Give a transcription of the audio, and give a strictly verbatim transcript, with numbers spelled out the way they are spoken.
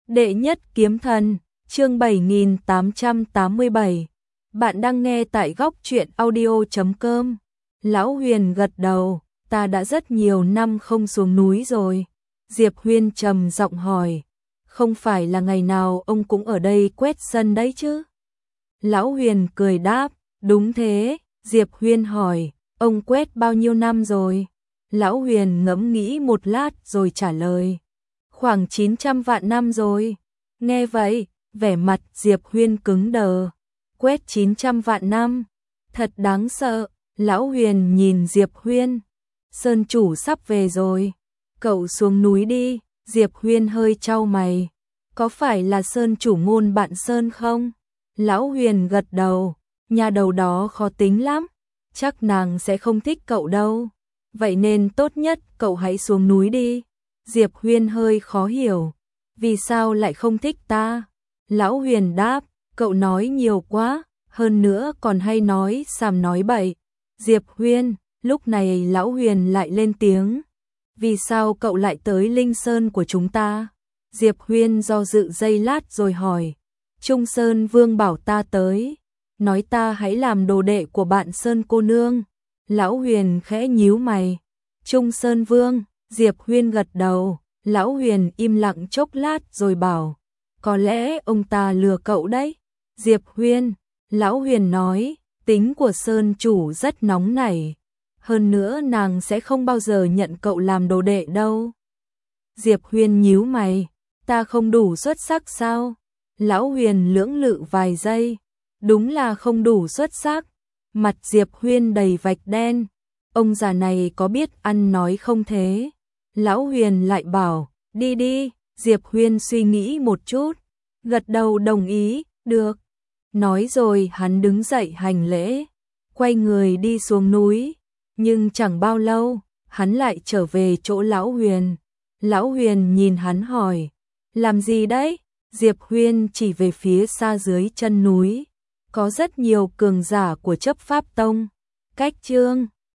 Đệ nhất kiếm thần, chương bảy nghìn tám trăm tám mươi bảy. Bạn đang nghe tại góc truyện audio chấm com. Lão Huyền gật đầu, ta đã rất nhiều năm không xuống núi rồi. Diệp Huyên trầm giọng hỏi, không phải là ngày nào ông cũng ở đây quét sân đấy chứ? Lão Huyền cười đáp, đúng thế. Diệp Huyên hỏi, ông quét bao nhiêu năm rồi? Lão Huyền ngẫm nghĩ một lát rồi trả lời, khoảng chín trăm vạn năm rồi. Nghe vậy, vẻ mặt Diệp Huyên cứng đờ. Quét chín trăm vạn năm, thật đáng sợ. Lão Huyền nhìn Diệp Huyên, Sơn chủ sắp về rồi, cậu xuống núi đi. Diệp Huyên hơi chau mày, có phải là Sơn chủ ngôn bạn Sơn không? Lão Huyền gật đầu, nhà đầu đó khó tính lắm, chắc nàng sẽ không thích cậu đâu, vậy nên tốt nhất cậu hãy xuống núi đi. Diệp Huyên hơi khó hiểu, vì sao lại không thích ta? Lão Huyền đáp, cậu nói nhiều quá, hơn nữa còn hay nói sàm nói bậy. Diệp Huyên, lúc này Lão Huyền lại lên tiếng, vì sao cậu lại tới Linh Sơn của chúng ta? Diệp Huyên do dự giây lát rồi hỏi, Trung Sơn Vương bảo ta tới, nói ta hãy làm đồ đệ của bạn Sơn cô nương. Lão Huyền khẽ nhíu mày, Trung Sơn Vương. Diệp Huyên gật đầu. Lão Huyền im lặng chốc lát rồi bảo, có lẽ ông ta lừa cậu đấy. Diệp Huyên, Lão Huyền nói, tính của Sơn chủ rất nóng nảy, hơn nữa nàng sẽ không bao giờ nhận cậu làm đồ đệ đâu. Diệp Huyên nhíu mày, ta không đủ xuất sắc sao? Lão Huyền lưỡng lự vài giây, đúng là không đủ xuất sắc. Mặt Diệp Huyên đầy vạch đen, ông già này có biết ăn nói không thế? Lão Huyền lại bảo, đi đi. Diệp Huyên suy nghĩ một chút, gật đầu đồng ý, được. Nói rồi hắn đứng dậy hành lễ, quay người đi xuống núi. Nhưng chẳng bao lâu, hắn lại trở về chỗ Lão Huyền. Lão Huyền nhìn hắn hỏi, làm gì đấy? Diệp Huyên chỉ về phía xa dưới chân núi, có rất nhiều cường giả của chấp pháp tông. Cách chương